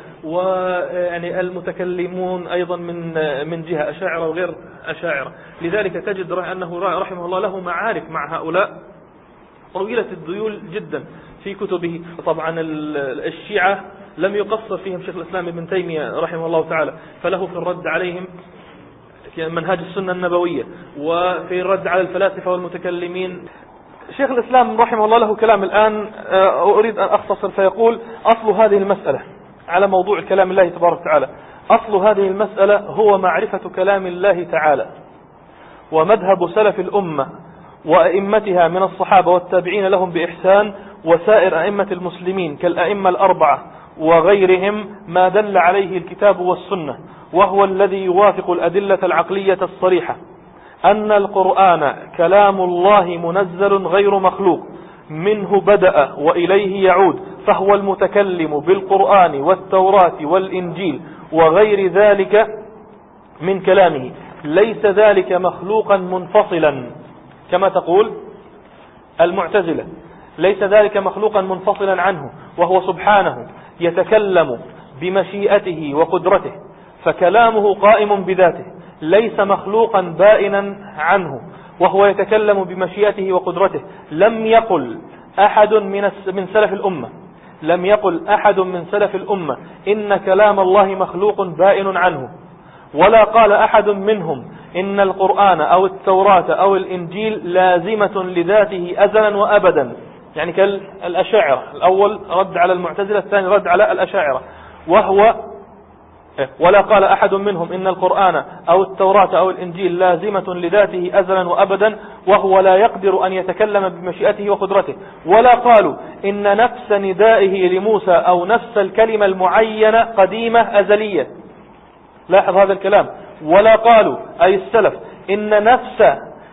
ويعني المتكلمون أيضا من من جهة، أشاعرة وغير أشاعرة. لذلك تجد أنه رحمه الله له معارك مع هؤلاء طويلة الذيول جدا في كتبه. طبعا الشيعة لم يقصر فيهم شيخ الإسلام ابن تيمية رحمه الله تعالى، فله في الرد عليهم منهاج السنة النبوية، وفي الرد على الفلاسفة والمتكلمين. شيخ الإسلام رحمه الله له كلام الآن أريد أن أختصر، فيقول: أصل هذه المسألة على موضوع كلام الله تبارك وتعالى، أصل هذه المسألة هو معرفة كلام الله تعالى، ومذهب سلف الأمة وأئمتها من الصحابة والتابعين لهم بإحسان وسائر أئمة المسلمين كالأئمة الأربعة وغيرهم ما دل عليه الكتاب والسنة، وهو الذي يوافق الأدلة العقلية الصريحة أن القرآن كلام الله منزل غير مخلوق، منه بدأ وإليه يعود، فهو المتكلم بالقرآن والتوراة والإنجيل وغير ذلك من كلامه، ليس ذلك مخلوقا منفصلا كما تقول المعتزلة، ليس ذلك مخلوقا منفصلا عنه، وهو سبحانه يتكلم بمشيئته وقدرته، فكلامه قائم بذاته، ليس مخلوقا بائنا عنه، وهو يتكلم بمشيئته وقدرته. لم يقل أحد من من سلف الأمة لم يقل أحد من سلف الأمة إن كلام الله مخلوق بائن عنه، ولا قال أحد منهم إن القرآن أو التوراة أو الإنجيل لازمة لذاته أزلا وأبدا، يعني كالأشاعرة، الأول رد على المعتزلة، الثاني رد على الأشاعرة. وهو ولا قال أحد منهم إن القرآن أو التوراة أو الإنجيل لازمة لذاته أزلا وأبدا، وهو لا يقدر أن يتكلم بمشيئته وقدرته. ولا قالوا إن نفس ندائه لموسى أو نفس الكلمة المعينة قديمة أزلية، لاحظ هذا الكلام. ولا قالوا أي السلف إن نفس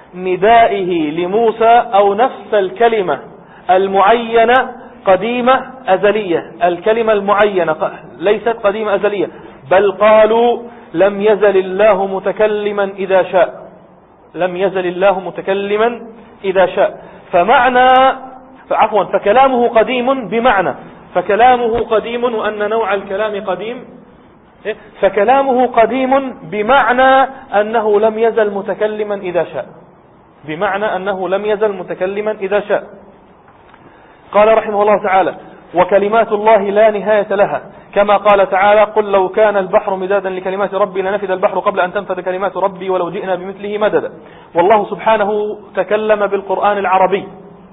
ندائه لموسى أو نفس الكلمة المعينة قديمة أزلية، الكلمة المعينة ليست قديمة أزلية، بل قالوا لم يزل الله متكلما إذا شاء، لم يزل الله متكلما إذا شاء. فمعنى عفوا فكلامه قديم بمعنى فكلامه قديم وأن نوع الكلام قديم، فكلامه قديم بمعنى أنه لم يزل متكلما إذا شاء، بمعنى أنه لم يزل متكلما إذا شاء. قال رحمه الله تعالى: وكلمات الله لا نهاية لها، كما قال تعالى: قل لو كان البحر مدادا لكلمات ربي لنفد البحر قبل أن تنفد كلمات ربي ولو جئنا بمثله مددا. والله سبحانه تكلم بالقرآن العربي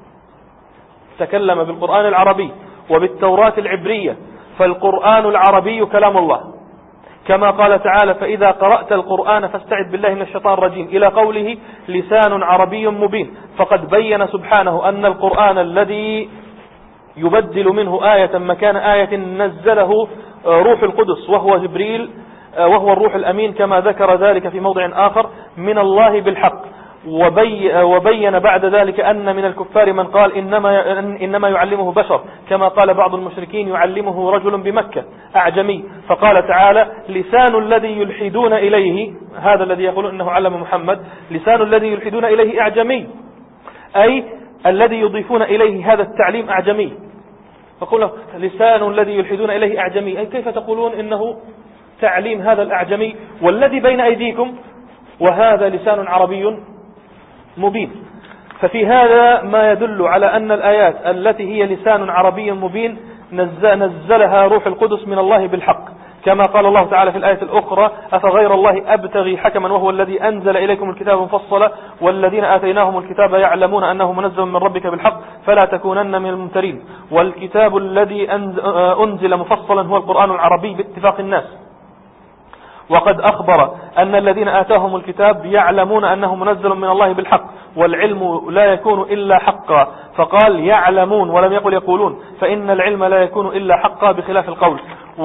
تكلم بالقرآن العربي وبالتوراة العبرية، فالقرآن العربي كلام الله، كما قال تعالى: فإذا قرأت القرآن فاستعذ بالله من الشيطان الرجيم، إلى قوله لسان عربي مبين. فقد بين سبحانه أن القرآن الذي يبدل منه آية مكان آية نزله روح القدس وهو جبريل وهو الروح الأمين، كما ذكر ذلك في موضع آخر، من الله بالحق. وبي وبين بعد ذلك أن من الكفار من قال إنما, إنما يعلمه بشر، كما قال بعض المشركين يعلمه رجل بمكة أعجمي. فقال تعالى: لسان الذي يلحدون إليه، هذا الذي يقول إنه علم محمد، لسان الذي يلحدون إليه أعجمي، أي الذي يضيفون إليه هذا التعليم أعجمي. فقول لسان الذي يلحدون إليه أعجمي، أي كيف تقولون إنه تعليم هذا الأعجمي والذي بين أيديكم وهذا لسان عربي مبين. ففي هذا ما يدل على أن الآيات التي هي لسان عربي مبين نزلها روح القدس من الله بالحق، كما قال الله تعالى في الآية الأخرى: أفغير الله أبتغي حكما وهو الذي أنزل إليكم الكتاب مفصلا والذين آتيناهم الكتاب يعلمون أنه منزل من ربك بالحق فلا تكونن من الممترين. والكتاب الذي أنزل مفصلا هو القرآن العربي باتفاق الناس. وقد أخبر أن الذين آتاهم الكتاب يعلمون أنه منزل من الله بالحق والعلم لا يكون إلا حقا، فقال يعلمون ولم يقل يقولون، فإن العلم لا يكون إلا حقا بخلاف القول.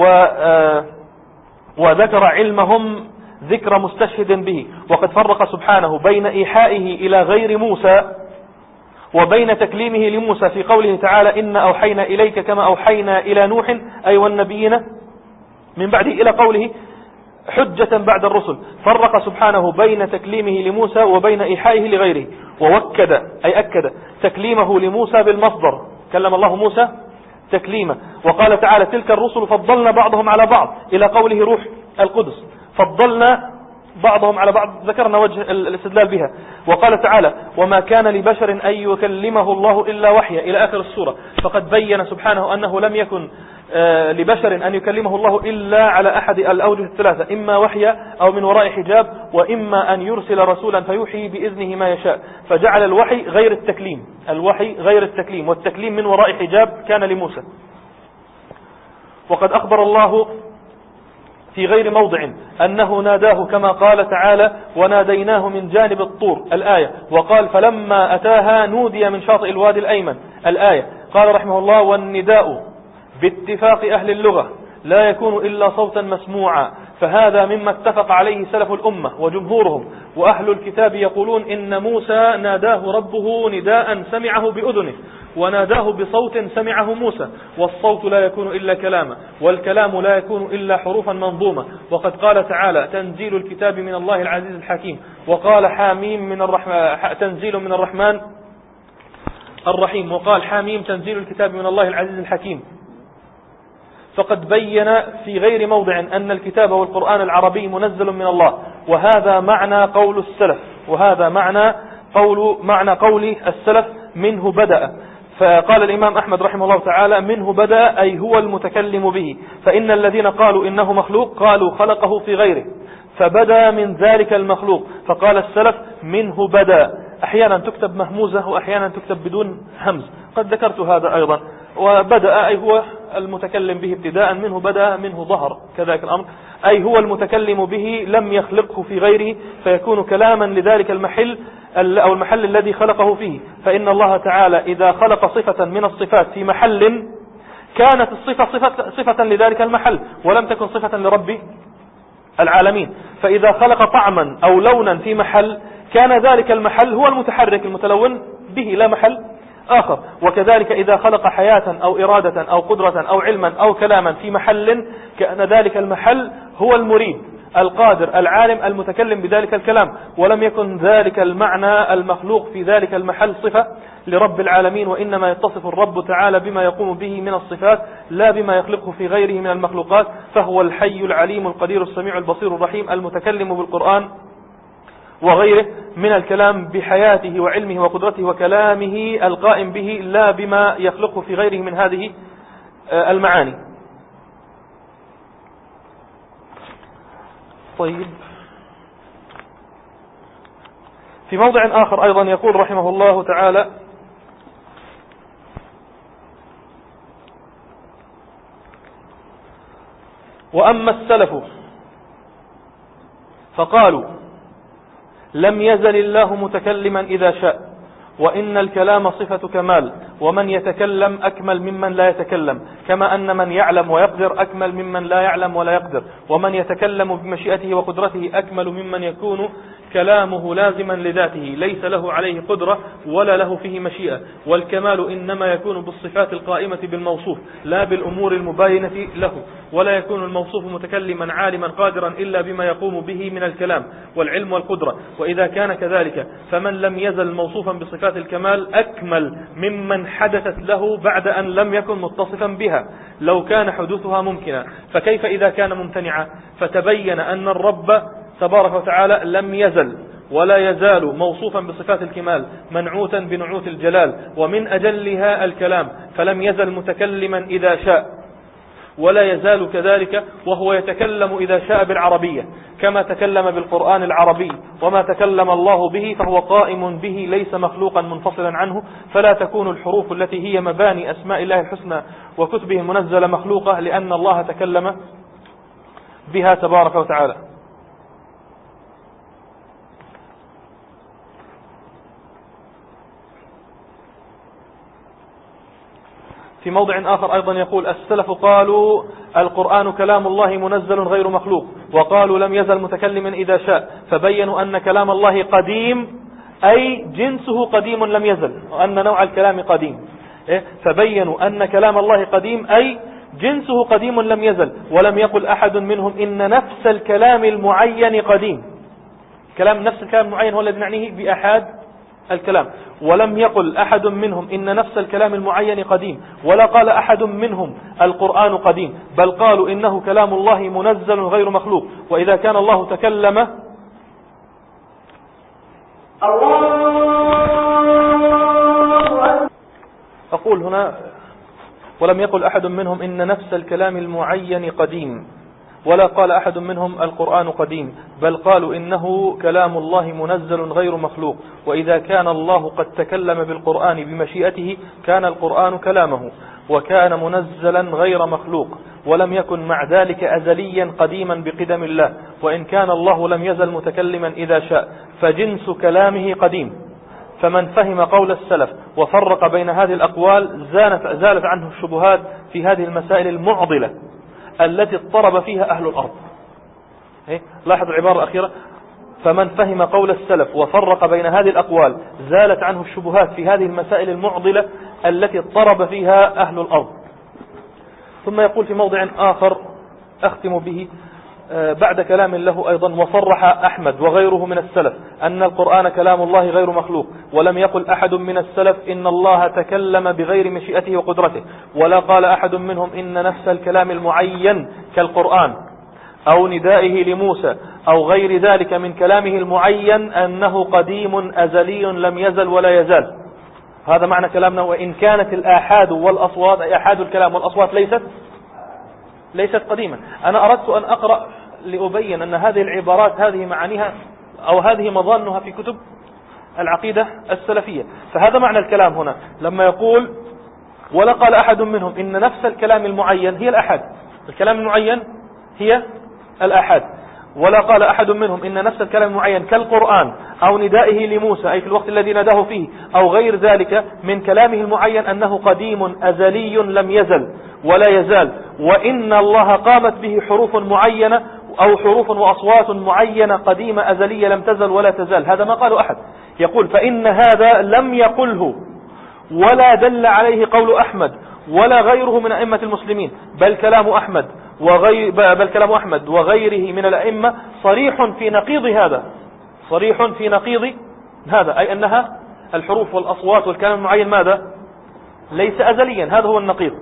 وذكر علمهم ذكر مستشهد به. وقد فرق سبحانه بين إيحائه إلى غير موسى وبين تكليمه لموسى في قوله تعالى إن أوحينا إليك كما أوحينا إلى نوح أي والنبيين من بعده إلى قوله حجة بعد الرسل. فرق سبحانه بين تكليمه لموسى وبين إيحائه لغيره، ووكد أي أكد تكليمه لموسى بالمصدر، كلم الله موسى تكليما. وقال تعالى تلك الرسل فضلنا بعضهم على بعض إلى قوله روح القدس، فضلنا بعضهم على بعض، ذكرنا وجه الاستدلال بها. وقال تعالى وما كان لبشر أن يكلمه الله إلا وحيا إلى آخر السورة. فقد بين سبحانه أنه لم يكن لبشر أن يكلمه الله إلا على أحد الأوجه الثلاثة، إما وحيا أو من وراء حجاب، وإما أن يرسل رسولا فيوحي بإذنه ما يشاء. فجعل الوحي غير التكليم، الوحي غير التكليم، والتكليم من وراء حجاب كان لموسى. وقد أخبر الله في غير موضع أنه ناداه كما قال تعالى وناديناه من جانب الطور الآية، وقال فلما أتاها نودي من شاطئ الوادي الأيمن الآية. قال رحمه الله والنداء باتفاق أهل اللغة لا يكون إلا صوتا مسموعا، فهذا مما اتفق عليه سلف الأمة وجمهورهم. وأهل الكتاب يقولون إن موسى ناداه ربه نداء سمعه بأذنه، وناداه بصوت سمعه موسى، والصوت لا يكون إلا كلاما، والكلام لا يكون إلا حروفا منظومة. وقد قال تعالى تنزيل الكتاب من الله العزيز الحكيم، وقال حاميم من الرحمن تنزيل من الرحمن الرحيم، وقال حاميم تنزيل الكتاب من الله العزيز الحكيم. فقد بين في غير موضع أن الكتاب والقرآن العربي منزل من الله، وهذا معنى قول السلف، وهذا معنى قول معنى قول السلف منه بدأ. فقال الإمام أحمد رحمه الله تعالى منه بدأ أي هو المتكلم به، فإن الذين قالوا إنه مخلوق قالوا خلقه في غيره فبدأ من ذلك المخلوق. فقال السلف منه بدأ، أحيانا تكتب مهموزة وأحيانا تكتب بدون همز، قد ذكرت هذا أيضا. وبدأ أي هو المتكلم به ابتداء، منه بدأ منه ظهر كذلك الأمر، أي هو المتكلم به لم يخلقه في غيره، فيكون كلاما لذلك المحل أو المحل الذي خلقه فيه. فإن الله تعالى إذا خلق صفة من الصفات في محل كانت الصفة صفة, صفة لذلك المحل ولم تكن صفة لرب العالمين. فإذا خلق طعما أو لونا في محل كان ذلك المحل هو المتحرك المتلون به لا محل آخر. وكذلك إذا خلق حياة أو إرادة أو قدرة أو علما أو كلاما في محل كان ذلك المحل هو المريد القادر العالم المتكلم بذلك الكلام، ولم يكن ذلك المعنى المخلوق في ذلك المحل صفة لرب العالمين، وإنما يتصف الرب تعالى بما يقوم به من الصفات لا بما يخلقه في غيره من المخلوقات. فهو الحي العليم القدير السميع البصير الرحيم المتكلم بالقرآن وغيره من الكلام بحياته وعلمه وقدرته وكلامه القائم به لا بما يخلقه في غيره من هذه المعاني. طيب، في موضع آخر أيضا يقول رحمه الله تعالى وأما السلف فقالوا لم يزل الله متكلما إذا شاء، وإن الكلام صفة كمال، ومن يتكلم أكمل ممن لا يتكلم، كما أن من يعلم ويقدر أكمل ممن لا يعلم ولا يقدر، ومن يتكلم بمشيئته وقدرته أكمل ممن يكون كلامه لازما لذاته ليس له عليه قدرة ولا له فيه مشيئة. والكمال إنما يكون بالصفات القائمة بالموصوف لا بالأمور المباينة له، ولا يكون الموصوف متكلما عالما قادرا إلا بما يقوم به من الكلام والعلم والقدرة. وإذا كان كذلك فمن لم يزل موصوفا بصفات الكمال أكمل ممن حدثت له بعد أن لم يكن متصفا بها لو كان حدوثها ممكنا، فكيف إذا كان ممتنعا؟ فتبين أن الرب تبارك وتعالى لم يزل ولا يزال موصوفا بصفات الكمال منعوتا بنعوت الجلال، ومن أجلها الكلام، فلم يزل متكلما إذا شاء ولا يزال كذلك وهو يتكلم إذا شاء بالعربية كما تكلم بالقرآن العربي، وما تكلم الله به فهو قائم به ليس مخلوقا منفصلا عنه. فلا تكون الحروف التي هي مباني أسماء الله الحسنى وكتبه المنزلة مخلوقة، لأن الله تكلم بها تبارك وتعالى. في موضع آخر أيضا يقول السلف قالوا القرآن كلام الله منزل غير مخلوق، وقالوا لم يزل متكلما إذا شاء، فبينوا أن كلام الله قديم أي جنسه قديم لم يزل، وأن نوع الكلام قديم. فبينوا أن كلام الله قديم أي جنسه قديم لم يزل، ولم يقل أحد منهم إن نفس الكلام المعين قديم. كلام نفس الكلام المعين هو الذي نعنيه بأحاد الكلام. ولم يقل أحد منهم إن نفس الكلام المعين قديم، ولا قال أحد منهم القرآن قديم، بل قالوا إنه كلام الله منزل غير مخلوق، وإذا كان الله تكلم أقول هنا ولم يقل أحد منهم إن نفس الكلام المعين قديم، ولا قال أحد منهم القرآن قديم، بل قالوا إنه كلام الله منزل غير مخلوق، وإذا كان الله قد تكلم بالقرآن بمشيئته كان القرآن كلامه، وكان منزلا غير مخلوق، ولم يكن مع ذلك أزليا قديما بقدم الله، وإن كان الله لم يزل متكلما إذا شاء فجنس كلامه قديم. فمن فهم قول السلف وفرق بين هذه الأقوال زالت, زالت عنه الشبهات في هذه المسائل المعضلة التي اضطرب فيها أهل الأرض. لاحظ العبارة الأخيرة، فمن فهم قول السلف وفرق بين هذه الأقوال زالت عنه الشبهات في هذه المسائل المعضلة التي اضطرب فيها أهل الأرض. ثم يقول في موضع آخر أختم به بعد كلام له أيضا، وصرح أحمد وغيره من السلف أن القرآن كلام الله غير مخلوق، ولم يقل أحد من السلف إن الله تكلم بغير مشيئته وقدرته، ولا قال أحد منهم إن نفس الكلام المعين كالقرآن أو ندائه لموسى أو غير ذلك من كلامه المعين أنه قديم أزلي لم يزل ولا يزال. هذا معنى كلامنا. وإن كانت الآحاد والأصوات أي آحاد الكلام والأصوات ليست ليست قديما. أنا أردت أن أقرأ لأبين أن هذه العبارات هذه معانيها أو هذه مظانها في كتب العقيدة السلفية. فهذا معنى الكلام هنا لما يقول ولا قال أحد منهم إن نفس الكلام المعين هي الأحد، الكلام المعين هي الأحد، ولا قال أحد منهم إن نفس الكلام المعين كالقرآن أو ندائه لموسى أي في الوقت الذي ناداه فيه أو غير ذلك من كلامه المعين أنه قديم أزلي لم يزل ولا يزال، وإن الله قامت به حروف معينة أو حروف وأصوات معينة قديمة أزلية لم تزل ولا تزال. هذا ما قاله أحد. يقول فإن هذا لم يقله ولا دل عليه قول أحمد ولا غيره من أئمة المسلمين، بل كلام أحمد وغير بل كلام أحمد وغيره من الأئمة صريح في نقيض هذا، صريح في نقيض هذا، أي أنها الحروف والأصوات والكلام المعين ماذا؟ ليس أزليا. هذا هو النقيض.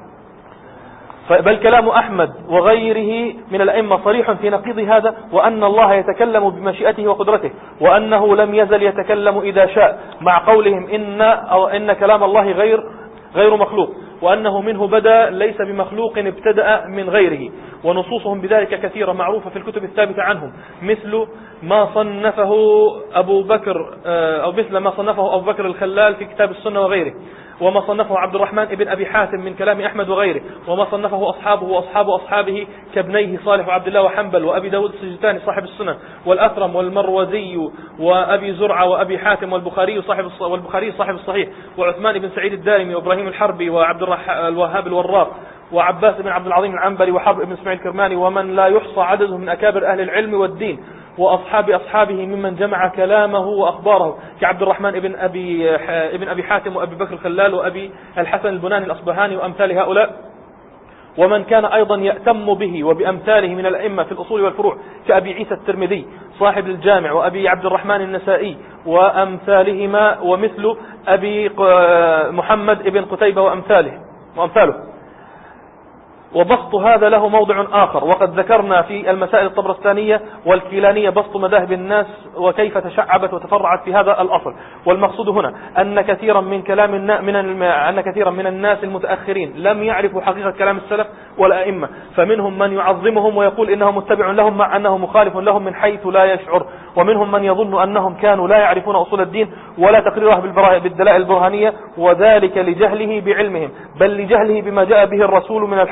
بل كلام أحمد وغيره من الأئمة صريح في نقيض هذا، وأن الله يتكلم بمشيئته وقدرته، وأنه لم يزل يتكلم إذا شاء، مع قولهم إن أو إن كلام الله غير غير مخلوق، وأنه منه بدأ ليس بمخلوق ابتدأ من غيره. ونصوصهم بذلك كثيرة معروفة في الكتب الثابتة عنهم، مثل ما صنفه أبو بكر أو مثل ما صنفه أبو بكر الخلال في كتاب السنة وغيره، وما صنفه عبد الرحمن ابن أبي حاتم من كلام أحمد وغيره، وما صنفه أصحابه وأصحاب أصحابه كابنيه صالح وعبد الله وحنبل وأبي داود السجستاني صاحب السنن، والأثرم والمروزي وأبي زرعة وأبي حاتم والبخاري صاحب والبخاري صاحب الصحيح، وعثمان بن سعيد الدارمي وإبراهيم الحربي وعبد الوهاب الوراق وعباس بن عبد العظيم العنبري وحرب بن اسماعيل الكرماني، ومن لا يحصى عدده من أكابر أهل العلم والدين وأصحاب أصحابه ممن جمع كلامه وأخباره كعبد الرحمن ابن أبي ابن أبي حاتم وأبي بكر الخلال وأبي الحسن البناني الأصبهاني وأمثال هؤلاء، ومن كان أيضا يأتم به وبأمثاله من الأئمة في الأصول والفروع كأبي عيسى الترمذي صاحب الجامع وأبي عبد الرحمن النسائي وأمثالهما، ومثل أبي محمد ابن قتيبة وأمثاله وأمثاله. وبسط هذا له موضع آخر، وقد ذكرنا في المسائل الطبرستانية والكيلانية بسط مذاهب الناس وكيف تشعبت وتفرعت في هذا الأصل. والمقصود هنا أن كثيرا من كلام من أن كثيرا من الناس المتأخرين لم يعرفوا حقيقة كلام السلف والأئمة، فمنهم من يعظمهم ويقول إنه متبع لهم مع أنه مخالف لهم من حيث لا يشعر، ومنهم من يظن أنهم كانوا لا يعرفون أصول الدين ولا تقريره بالدلائل البرهانية، وذلك لجهله بعلمهم، بل لجهله بما جاء به الرسول من الحق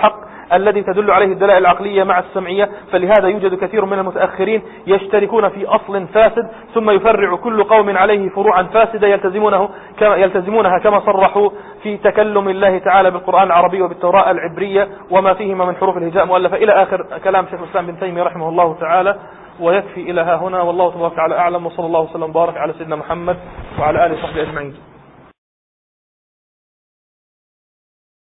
الذي تدل عليه الدلائل العقلية مع السمعية. فلهذا يوجد كثير من المتأخرين يشتركون في أصل فاسد ثم يفرع كل قوم عليه فروعا فاسدة يلتزمونه كما يلتزمونها كما صرحوا في تكلم الله تعالى بالقرآن العربي وبالتوراة العبرية وما فيهما من حروف الهجاء مؤلفة إلى آخر كلام شيخ الإسلام ابن تيمية رحمه الله تعالى. ويكفي إلى ها هنا، والله تبارك وتعالى أعلم، وصلى الله وسلم وبارك على سيدنا محمد وعلى آله وصحبه أجمعين.